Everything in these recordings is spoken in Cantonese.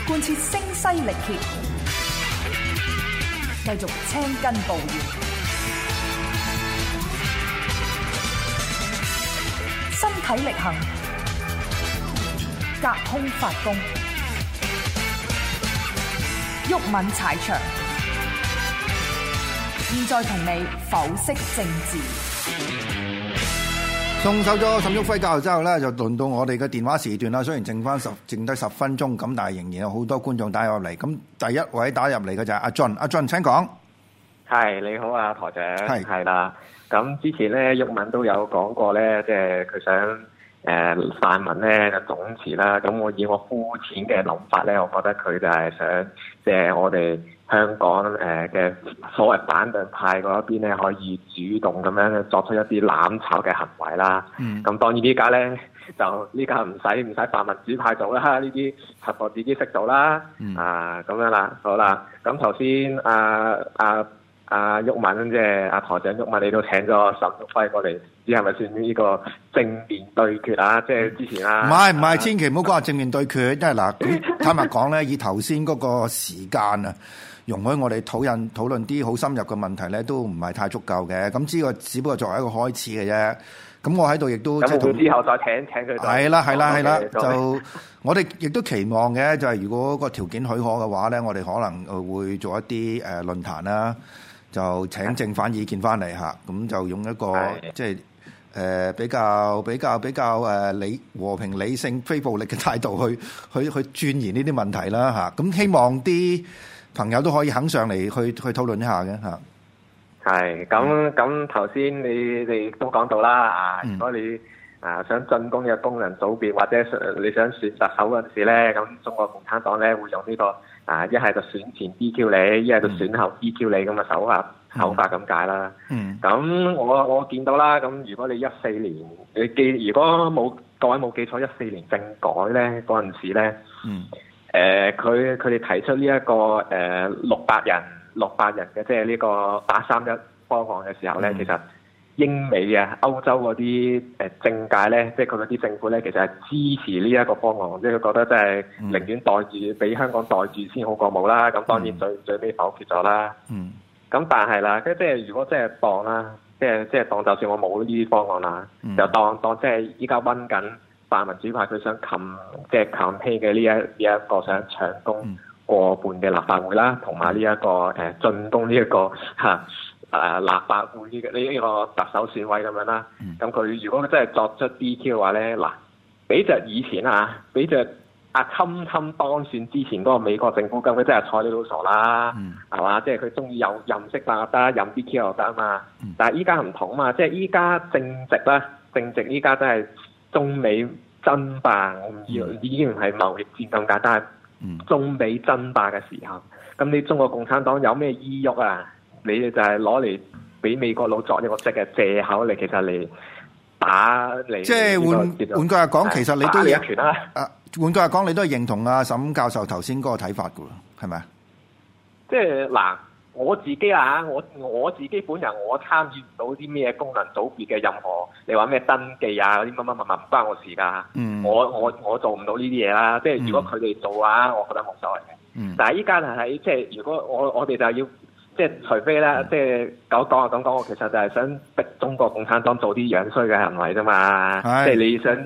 貫徹聲嘶力竭，繼續青筋暴現，身體力行，隔空發功，毓民踩場。現在同你剖析政治。 送走咗沈旭暉教授之後咧，就輪到我哋嘅電話時段啦。雖然剩低10分鐘，咁但係仍然有好多觀眾打入嚟。咁第一位打入嚟嘅就係阿俊，阿俊請講。 係你好啊，台長。 係啦。咁之前咧，毓民都有講過咧，即係佢想泛民咧就總辭啦。咁我以我膚淺嘅諗法咧，我覺得佢就係想即係我哋香港嘅所謂反對派嗰一邊咧，可以主動咁樣作出一啲攬炒嘅行為啦。咁當然呢家咧就呢家唔使泛民主派做啦，呢啲合我自己識做啦。咁樣啦，好啦。咁頭先毓民即係阿台長毓民，你都請咗沈旭暉過嚟，唔知係咪算呢個正面對決啊？即係之前啦。 唔係，千祈唔好講話正面對決，因為嗱，坦白講咧，以頭先嗰個時間啊，容許我哋討論啲好深入嘅問題咧，都唔係太足夠嘅。咁呢個只不過作為一個開始嘅啫。咁我喺度亦都即係同之後再請佢。 係啦，就我哋亦都期望嘅，就係如果個條件許可嘅話咧，我哋可能會做一啲論壇啦。就請正反意見翻嚟嚇，咁就用一個即係比較和平理性非暴力嘅態度去鑽研呢啲問題啦嚇。咁希望啲朋友都可以肯上嚟去討論一下嘅嚇。 係咁頭先你哋都講到啦如果你想進攻嘅功能組別或者你想選特首嗰陣時咧，咁中國共產黨咧會用呢個一係就選前 DQ 你，一係就選後 DQ 你咁嘅手法咁解啦。咁我見到啦，咁如果你14年如果各位冇記錯14年政改咧嗰陣時咧，佢哋提出呢一個600人嘅即係呢個831方案嘅時候咧，其實英美歐洲嗰啲政界咧，即係佢嗰啲政府咧，其實係支持呢一個方案，即係佢覺得真係寧願袋住俾香港袋住先好過冇啦。咁當然最尾否決咗啦。咁但係啦，即係如果即係當啦，即係當就算我冇呢啲方案啦，就當即係依家溫緊泛民主派佢想即係campaign嘅呢一個想搶攻過半嘅立法會啦，同埋呢一個進攻呢一個立法會呢個特首選委咁樣啦。咁佢如果真係作出 DQ 嘅話咧，嗱，比着以前比着阿侵當選之前嗰個美國政府，咁佢真係睬你都傻啦，係嘛？即係佢中意有任色霸得，任 DQ 又得啊嘛。但係依家唔同啊嘛，即係依家正值依家真係中美爭霸，已經唔係貿易戰咁簡單，中美爭霸嘅時候，咁你中國共產黨有咩意欲啊？你就係攞嚟俾美國佬作一個即嘅借口嚟，其實嚟打嚟。即係換句話講，其實你都一拳啦。 換句話講，你都係認同阿沈教授頭先嗰個睇法㗎喎，係咪啊？即係嗱，我自己我自己本人我參與唔到啲咩功能組別嘅任何，你話咩登記嗰啲乜唔關我事㗎。我做唔到呢啲嘢啦。即係如果佢哋做我覺得冇所謂嘅。但係依家係即係如果我哋就要。即係除非咧，即係講，我其實就係想逼中國共產黨做啲樣衰嘅行為啫嘛。即係你想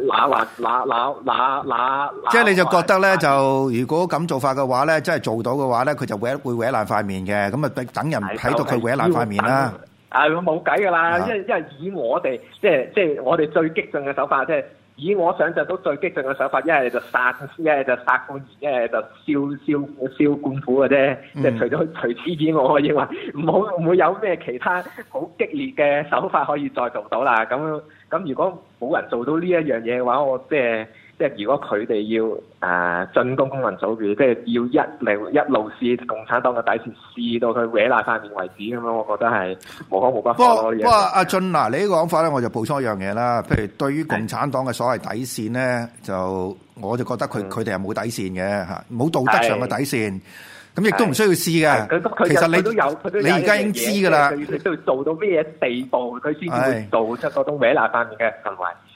即係你就覺得咧，就如果咁做法嘅話咧，真係做到嘅話咧，佢就會搲爛塊面嘅。咁啊，等人睇到佢搲爛塊面啦。 冇計㗎啦，因為以我哋即係我哋最激進嘅手法，即係以我想象到最激進嘅手法，一係就殺官員，一係就燒官府嘅啫。即係除此之外，我認為唔會有咩其他好激烈嘅手法可以再做到啦。咁如果冇人做到呢一樣嘢嘅話，我即係如果佢哋要進攻功能組別，即係要一路試共產黨嘅底線，試到佢搲爛塊面為止咁樣，我覺得係無可無不可咯。 不過阿俊嗱，你呢個講法咧，我就補充一樣嘢啦。譬如對於共產黨嘅所謂底線咧，我就覺得佢哋係冇底線嘅嚇，冇道德上嘅底線。咁亦都唔需要試嘅。其實你而家已經知㗎啦。 佢都要做到咩地步，佢先會做出嗰種搲爛塊面嘅行為。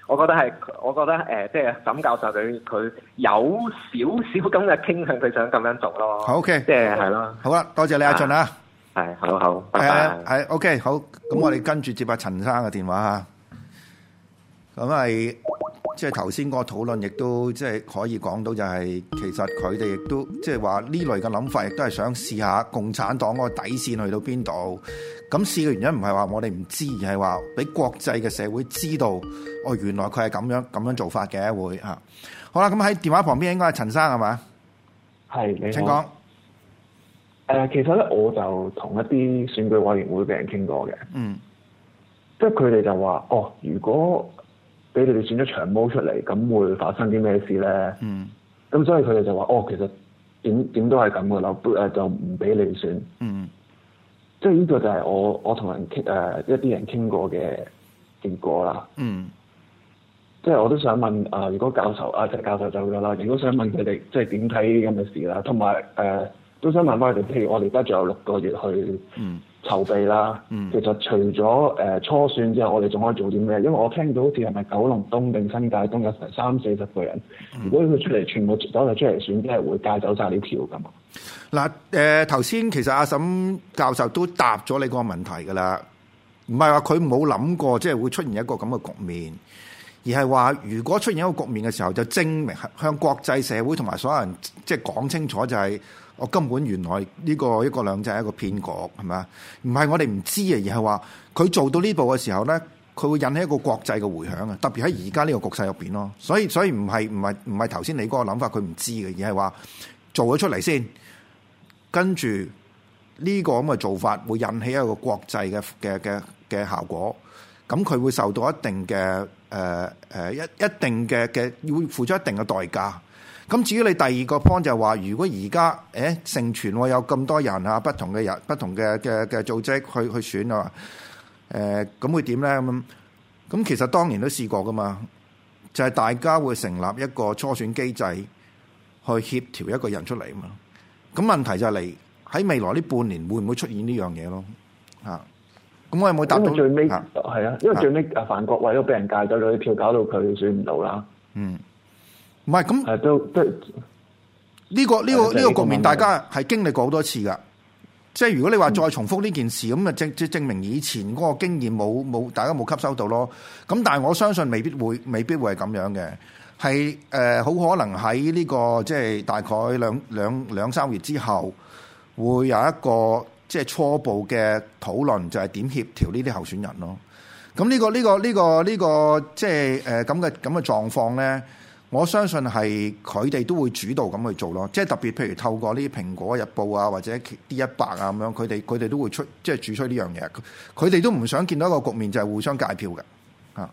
我覺得即係沈教授佢有少少咁嘅傾向，佢想咁樣做咯。 好 OK， 即係咯。 好啦，多謝你阿俊啊。 係，好，拜拜。 係 OK， 好。咁我哋跟住接下陳生嘅電話嚇。咁係即係頭先嗰個討論，亦都即係可以講到就係其實佢哋亦都即係話呢類嘅諗法，亦都係想試下共產黨嗰個底線去到邊度。咁試嘅原因唔係話我哋唔知，而係話俾國際嘅社會知道，哦，原來佢係咁樣做法嘅會嚇。好啦，咁喺電話旁邊應該係陳生係嘛？ 係，你好。 請講。 其實咧，我就同一啲選舉委員會嘅人傾過嘅。 嗯。 即係佢哋就話：哦，如果俾你哋選咗長毛出嚟，咁會發生啲咩事咧？ 嗯。 咁所以佢哋就話：哦，其實點都係咁嘅啦，就唔俾你選。 嗯。 即係呢個就係我同人傾一啲人傾過嘅結果啦。 嗯。 即係我都想問如果教授石教授就㗎啦，如果想問佢哋即係點睇咁嘅事啦，同埋都想問翻佢哋，譬如我哋而家仲有6個月去籌備啦。其實除咗初選之後，我哋仲可以做啲咩？因為我聽到好似係咪九龍東定新界東有成30-40個人，如果佢出嚟全部走曬出嚟選，即係會戒走晒呢票㗎嘛？ 嗱，頭先其實阿沈教授都答咗你個問題㗎啦，唔係話佢冇諗過即係會出現一個咁嘅局面，而係話如果出現一個局面嘅時候，就證明向國際社會同埋所有人即係講清楚，就係我根本原來呢個一國兩制係一個騙局，係咪啊？唔係我哋唔知啊，而係話佢做到呢步嘅時候咧，佢會引起一個國際嘅迴響啊！特別喺而家呢個局勢入邊咯，所以唔係頭先你嗰個諗法，佢唔知嘅，而係話做咗出嚟先，跟住呢個咁嘅做法會引起一個國際嘅效果，咁佢會受到一定嘅一定嘅要付出一定嘅代價。咁至於你第二個 point 就係話，如果而家盛傳有咁多人啊，不同嘅人、不同嘅組織去選啊，咁會點咧？咁其實當年都試過噶嘛，就係大家會成立一個初選機制去協調一個人出嚟嘛。咁問題就係喺未來呢半年會唔會出現呢樣嘢咯？咁我有冇答到？ 因為最尾係啊，因為最尾范國偉都俾人戒咗啲票，搞到佢選唔到啦。嗯。 唔係咁，呢個局面，大家係經歷過好多次噶。即係如果你話再重複呢件事，咁啊證明以前嗰個經驗冇大家冇吸收到咯。咁但係我相信未必會係咁樣嘅，係好可能喺呢個即係大概兩三月之後，會有一個即係初步嘅討論，就係點協調呢啲候選人咯。咁呢個即係咁嘅狀況咧。我相信係佢哋都會主導咁去做咯，即係特別譬如透過呢啲蘋果日報啊或者 D100啊咁樣，佢哋都會主催呢樣嘢。佢哋都唔想見到一個局面就係互相界票嘅嚇。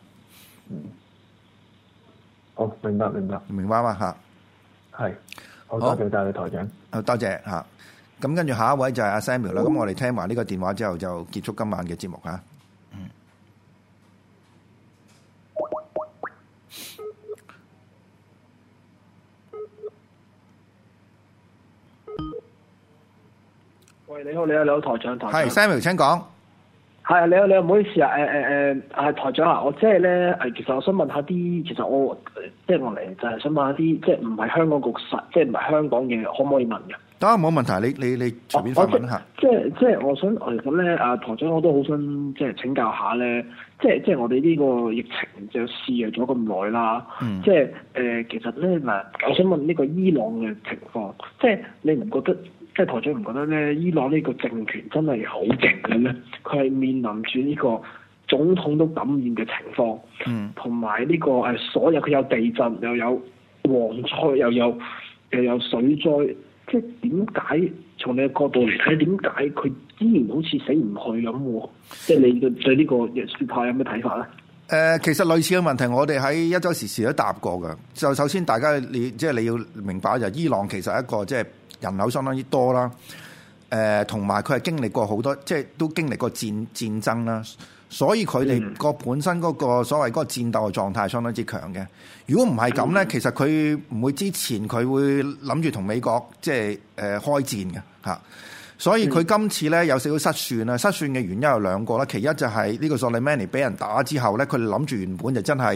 好，明白嘛嚇。係， 好多謝你台長。 多謝嚇。咁跟住下一位就係阿 Samuel 啦。咁我哋聽埋呢個電話之後就結束今晚嘅節目嚇。 喂，你好，台長。 係 Samuel 請講。 係啊，你好，唔好意思啊，台長啊，我即係咧，其實我想問下啲，其實我即係我嚟就係想問下啲，即係唔係香港局勢，即係唔係香港嘅，可唔可以問嘅？ 得，冇問題，你隨便發問下。 即係我想咁咧，台長我都好想即係請教下咧，即係我哋呢個疫情就肆虐咗咁耐啦，即係其實咧嗱，我想問呢個伊朗嘅情況，即係你唔覺得？即係台長唔覺得咧，伊朗呢個政權真係好勁嘅咩？佢係面臨住呢個總統都感染嘅情況，同埋呢個所有佢有地震，又有蝗災，又有水災，即係點解從你嘅角度嚟睇，點解佢依然好似死唔去咁？即係你對呢個說法有咩睇法咧？ 其實類似嘅問題，我哋喺一周時事都答過㗎。就首先大家你要明白就伊朗其實係一個即係人口相當之多啦，同埋佢係經歷過好多，即係都經歷過戰爭啦，所以佢哋個本身嗰個所謂嗰個戰鬥嘅狀態係相當之強嘅。如果唔係咁咧，其實佢唔會之前佢會諗住同美國即係開戰嘅嚇。所以佢今次咧有少少失算啦，失算嘅原因有兩個啦。其一就係呢個索利曼尼俾人打之後咧，佢哋諗住原本就真係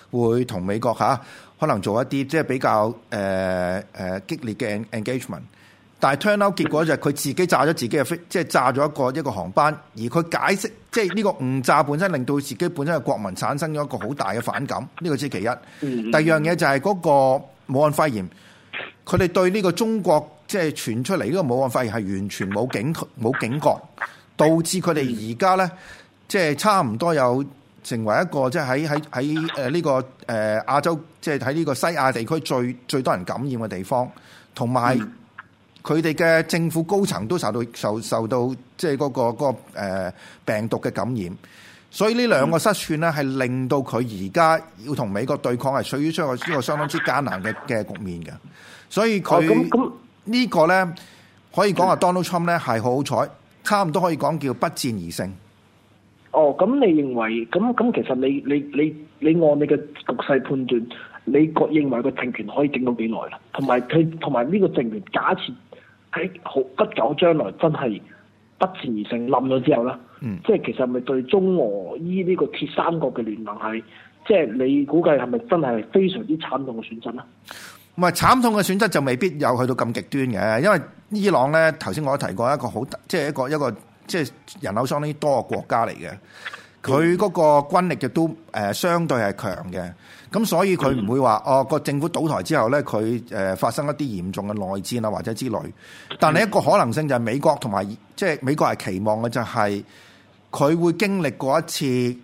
會同美國可能做一啲即係比較激烈嘅 engagement。但係 turn out 結果就係佢自己炸咗自己嘅飛，即係炸咗一個航班，而佢解釋即係呢個誤炸本身令到自己本身嘅國民產生咗一個好大嘅反感，呢個先其一。第二樣嘢就係嗰個武漢肺炎，佢哋對呢個中國即係傳出嚟呢個武漢肺炎係完全冇警覺，導致佢哋而家咧即係差唔多有成為一個即係喺呢個亞洲，即係喺呢個西亞地區最多人感染嘅地方，同埋佢哋嘅政府高層都受到即係嗰個病毒嘅感染，所以呢兩個失算咧係令到佢而家要同美國對抗係屬於一個相當之艱難嘅局面嘅，所以佢呢個咧可以講話 Donald Trump 咧係好彩，差唔多可以講叫不戰而勝。 咁你認為咁其實你按你嘅局勢判斷，你認為個政權可以整到幾耐啦？同埋呢個政權假設喺好不久將來真係不戰而勝冧咗之後咧，即係其實咪對中俄依呢個鐵三角嘅聯盟係，即係你估計係咪真係非常之慘痛嘅損失咧？ 唔係慘痛嘅損失就未必有去到咁極端嘅，因為伊朗咧頭先我都提過一個好即係一個即係人口相當於多個國家嚟嘅，佢嗰個軍力亦都相對係強嘅，咁所以佢唔會話個政府倒台之後咧，佢發生一啲嚴重嘅內戰啊或者之類。但係一個可能性就係美國同埋即係美國係期望嘅就係佢會經歷過一次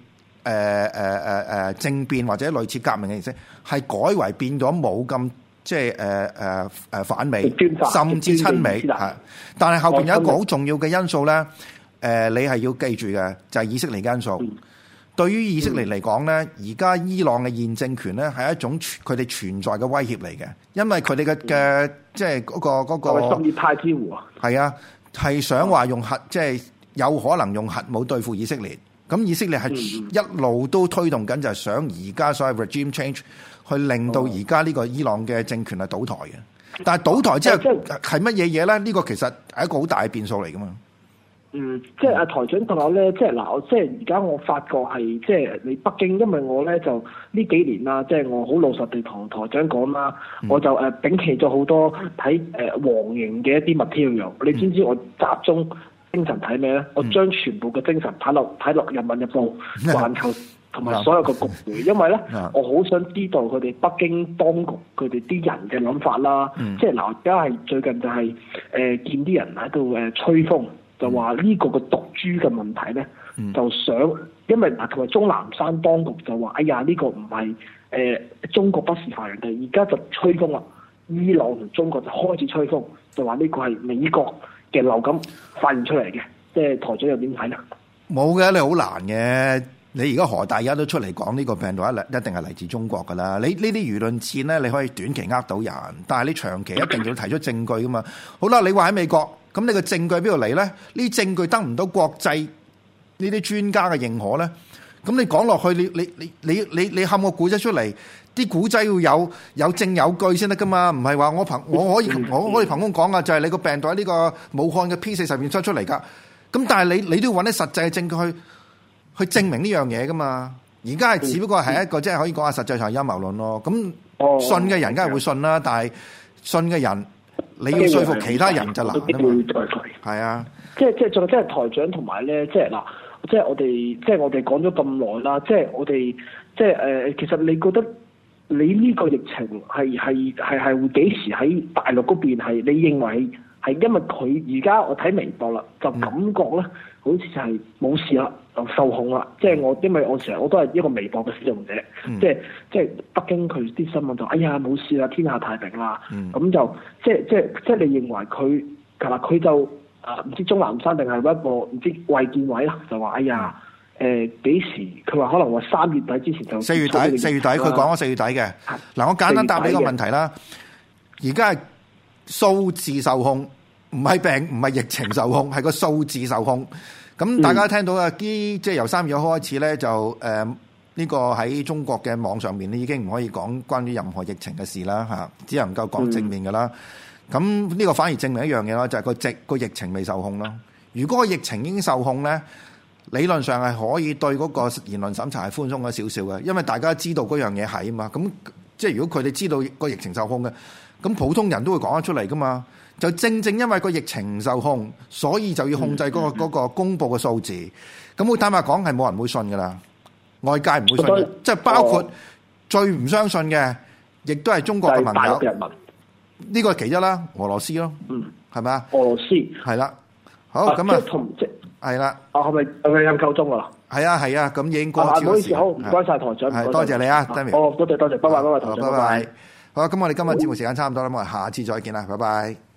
政變或者類似革命嘅形式，係改為變咗冇咁即係反美，甚至親美係。但係後邊有一個好重要嘅因素咧，你係要記住嘅就係以色列因素。對於以色列嚟講咧，而家伊朗嘅現政權咧係一種佢哋存在嘅威脅嚟嘅，因為佢哋嘅即係嗰個什葉派之胡啊， 係啊，係想話用核即係有可能用核武對付以色列。咁以色列係一路都推動緊，就係想而家所謂 regime change 去令到而家呢個伊朗嘅政權係倒台嘅。但係倒台之後係乜嘢嘢咧？呢個其實係一個好大嘅變數嚟噶嘛。 即係台長同我咧，即係嗱，即係而家我發覺係即係你北京，因為我咧就呢幾年啦，即係我好老實地同台長講啦，我就摒棄咗好多睇黃營嘅一啲 material。你知唔知我集中精神睇咩咧？我將全部嘅精神睇落《人民日報》、環球同埋所有嘅局會，因為咧我好想知道佢哋北京當局佢哋啲人嘅諗法啦。即係嗱，而家係最近就係見啲人喺度吹風。就話呢個嘅毒株嘅問題咧，就想因為嗱，同埋鍾南山當局就話：哎呀，呢個唔係中國不是發揚嘅，而家就吹風啦。伊朗同中國就開始吹風，就話呢個係美國嘅流感發現出嚟嘅。即係台長又點睇咧？ 冇嘅，你好難嘅。你而家何大家都出嚟講呢個病毒一定係嚟自中國㗎啦。你呢啲輿論戰咧，你可以短期呃到人，但係你長期一定要提出證據㗎嘛。好啦，你話喺美國。咁你個證據喺邊度嚟咧？呢啲證據得唔到國際呢啲專家嘅認可咧？咁你講落去，你冚個古仔出嚟，啲古仔要有證有據先得噶嘛？唔係話我可以憑空講啊，就係你個病毒喺呢個武漢嘅 P40入邊出嚟噶。咁但係你都要揾啲實際嘅證據去證明呢樣嘢噶嘛？而家係只不過係一個即係可以講下實際上陰謀論咯。咁信嘅人梗係會信啦，但係信嘅人。你要說服其他人就難啊嘛，係啊， 即係台長同埋咧，即係嗱，即係我哋講咗咁耐啦，即係我哋即係其實你覺得你呢個疫情係會幾時喺大陸嗰邊係？你認為係因為佢而家我睇微博啦，就感覺咧好似就係冇事啦，就受控啦。即係因為我成日我都係一個微博嘅使用者，即係北京佢啲新聞就哎呀冇事啦，天下太平啦，咁就即係你認為佢嗱佢就唔知鍾南山定係一個唔知衛健委啦，就話哎呀幾時？佢話可能話3月底之前就 4月底，佢講咗4月底嘅。嗱，我簡單答你個問題啦。而家係數字受控，唔係病，唔係疫情受控，係個數字受控。咁大家聽到啊，即係由3月開始咧，就呢個喺中國嘅網上面咧，已經唔可以講關於任何疫情嘅事啦嚇，只能夠講正面㗎啦。咁呢個反而證明一樣嘢咯，就係個疫情未受控咯。如果個疫情已經受控咧， 理論上係可以對嗰個言論審查係寬鬆咗少少嘅，因為大家知道嗰樣嘢係啊嘛。咁即係如果佢哋知道個疫情受控嘅，咁普通人都會講得出嚟噶嘛。就正因為個疫情受控，所以就要控制嗰個公佈嘅數字。咁好坦白講，係冇人會信噶啦，外界唔會信嘅，即係包括最唔相信嘅，亦都係中國嘅盟友。 大陸人民呢個係其一啦，俄羅斯咯，係咪啊？ 俄羅斯係啦，好咁啊，係啦。 係咪有夠鐘啊？ 係啊，咁已經過咗。 唔好意思，好唔該曬台長， 多謝你啊 Daniel。 多謝，拜拜，台長， 拜拜。好，咁我哋今日節目時間差唔多啦，我哋下次再見啦，拜拜。